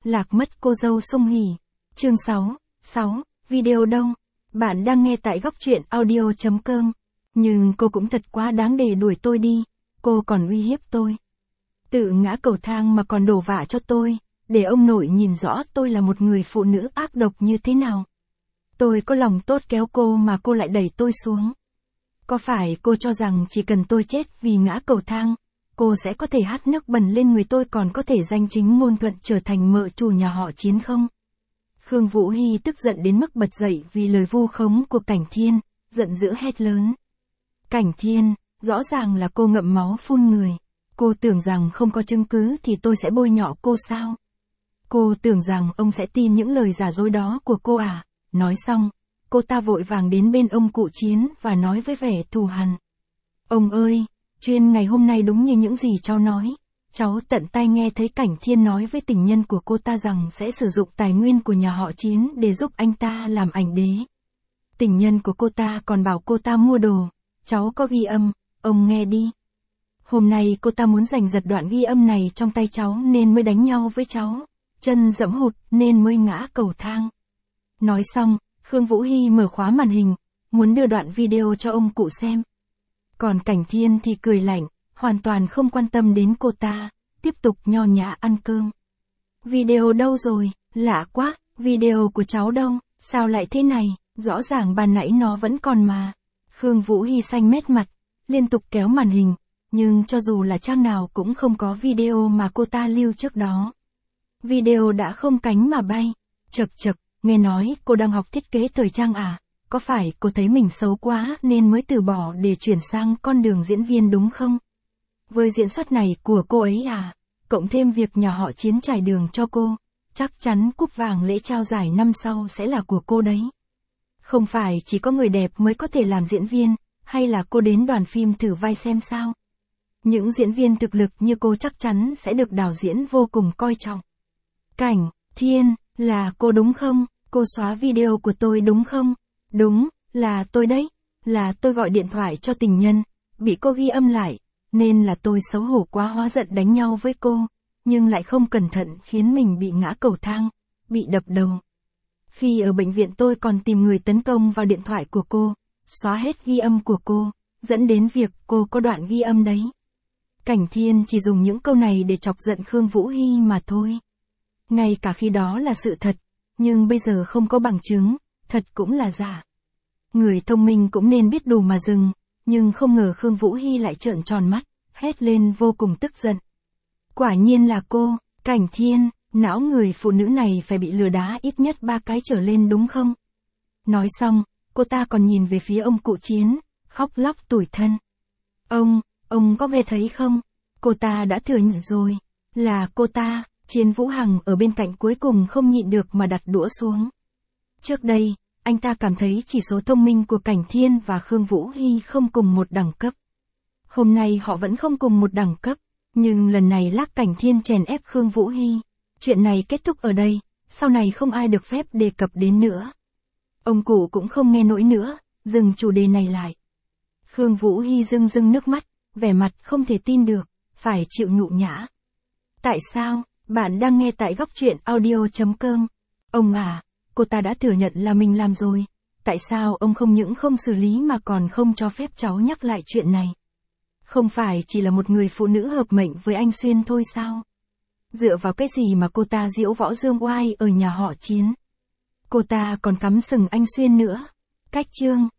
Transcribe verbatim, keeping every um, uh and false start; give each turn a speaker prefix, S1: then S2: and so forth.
S1: lạc mất cô dâu Sung Hỉ. Chương sáu, sáu, video đâu? Bạn đang nghe tại góc truyện audio chấm com. Nhưng cô cũng thật quá đáng để đuổi tôi đi, cô còn uy hiếp tôi. Tự ngã cầu thang mà còn đổ vạ cho tôi, để ông nội nhìn rõ tôi là một người phụ nữ ác độc như thế nào. Tôi có lòng tốt kéo cô mà cô lại đẩy tôi xuống. Có phải cô cho rằng chỉ cần tôi chết vì ngã cầu thang, cô sẽ có thể hắt nước bẩn lên người tôi còn có thể danh chính ngôn thuận trở thành mợ chủ nhà họ Chiến không? Khương Vũ Hy tức giận đến mức bật dậy vì lời vu khống của Cảnh Thiên, giận dữ hét lớn. Cảnh Thiên, rõ ràng là cô ngậm máu phun người. Cô tưởng rằng không có chứng cứ thì tôi sẽ bôi nhọ cô sao? Cô tưởng rằng ông sẽ tin những lời giả dối đó của cô à? Nói xong, cô ta vội vàng đến bên ông cụ Chiến và nói với vẻ thù hằn. Ông ơi, chuyện ngày hôm nay đúng như những gì cháu nói. Cháu tận tai nghe thấy Cảnh Thiên nói với tình nhân của cô ta rằng sẽ sử dụng tài nguyên của nhà họ Chiến để giúp anh ta làm ảnh đế. Tình nhân của cô ta còn bảo cô ta mua đồ. Cháu có ghi âm, ông nghe đi. Hôm nay cô ta muốn giành giật đoạn ghi âm này trong tay cháu nên mới đánh nhau với cháu. Chân dẫm hụt nên mới ngã cầu thang. Nói xong, Khương Vũ Hy mở khóa màn hình, muốn đưa đoạn video cho ông cụ xem. Còn Cảnh Thiên thì cười lạnh, hoàn toàn không quan tâm đến cô ta, tiếp tục nho nhã ăn cơm. Video đâu rồi? Lạ quá, video của cháu đâu? Sao lại thế này? Rõ ràng ban nãy nó vẫn còn mà. Khương Vũ Hy xanh mét mặt, liên tục kéo màn hình, nhưng cho dù là trang nào cũng không có video mà cô ta lưu trước đó. Video đã không cánh mà bay. Chậc chậc, nghe nói cô đang học thiết kế thời trang à? Có phải cô thấy mình xấu quá nên mới từ bỏ để chuyển sang con đường diễn viên đúng không? Với diễn xuất này của cô ấy à, cộng thêm việc nhà họ Chiến trải đường cho cô, chắc chắn cúp vàng lễ trao giải năm sau sẽ là của cô đấy. Không phải chỉ có người đẹp mới có thể làm diễn viên, hay là cô đến đoàn phim thử vai xem sao? Những diễn viên thực lực như cô chắc chắn sẽ được đạo diễn vô cùng coi trọng. Cảnh Thiên, là cô đúng không? Cô xóa video của tôi đúng không? Đúng, là tôi đấy. Là tôi gọi điện thoại cho tình nhân, bị cô ghi âm lại, nên là tôi xấu hổ quá hóa giận đánh nhau với cô, nhưng lại không cẩn thận khiến mình bị ngã cầu thang, bị đập đầu. Khi ở bệnh viện tôi còn tìm người tấn công vào điện thoại của cô, xóa hết ghi âm của cô, dẫn đến việc cô có đoạn ghi âm đấy. Cảnh Thiên chỉ dùng những câu này để chọc giận Khương Vũ Hy mà thôi. Ngay cả khi đó là sự thật, nhưng bây giờ không có bằng chứng, thật cũng là giả. Người thông minh cũng nên biết đủ mà dừng, nhưng không ngờ Khương Vũ Hy lại trợn tròn mắt, hét lên vô cùng tức giận. Quả nhiên là cô, Cảnh Thiên, não người phụ nữ này phải bị lừa đá ít nhất ba cái trở lên đúng không? Nói xong, cô ta còn nhìn về phía ông cụ Chiến, khóc lóc tủi thân. Ông, ông có nghe thấy không? Cô ta đã thừa nhận rồi, là cô ta. Chiến Vũ Hằng ở bên cạnh cuối cùng không nhịn được mà đặt đũa xuống. Trước đây, anh ta cảm thấy chỉ số thông minh của Cảnh Thiên và Khương Vũ Hy không cùng một đẳng cấp. Hôm nay họ vẫn không cùng một đẳng cấp, nhưng lần này lác Cảnh Thiên chèn ép Khương Vũ Hy. Chuyện này kết thúc ở đây, sau này không ai được phép đề cập đến nữa. Ông cụ cũng không nghe nổi nữa, dừng chủ đề này lại. Khương Vũ Hy rưng rưng nước mắt, vẻ mặt không thể tin được, phải chịu nhục nhã. Tại sao? Bạn đang nghe tại góc truyện audio chấm com. Ông à, cô ta đã thừa nhận là mình làm rồi. Tại sao ông không những không xử lý mà còn không cho phép cháu nhắc lại chuyện này? Không phải chỉ là một người phụ nữ hợp mệnh với anh Xuyên thôi sao? Dựa vào cái gì mà cô ta diễu võ dương oai ở nhà họ Chiến? Cô ta còn cắm sừng anh Xuyên nữa. Cách chương.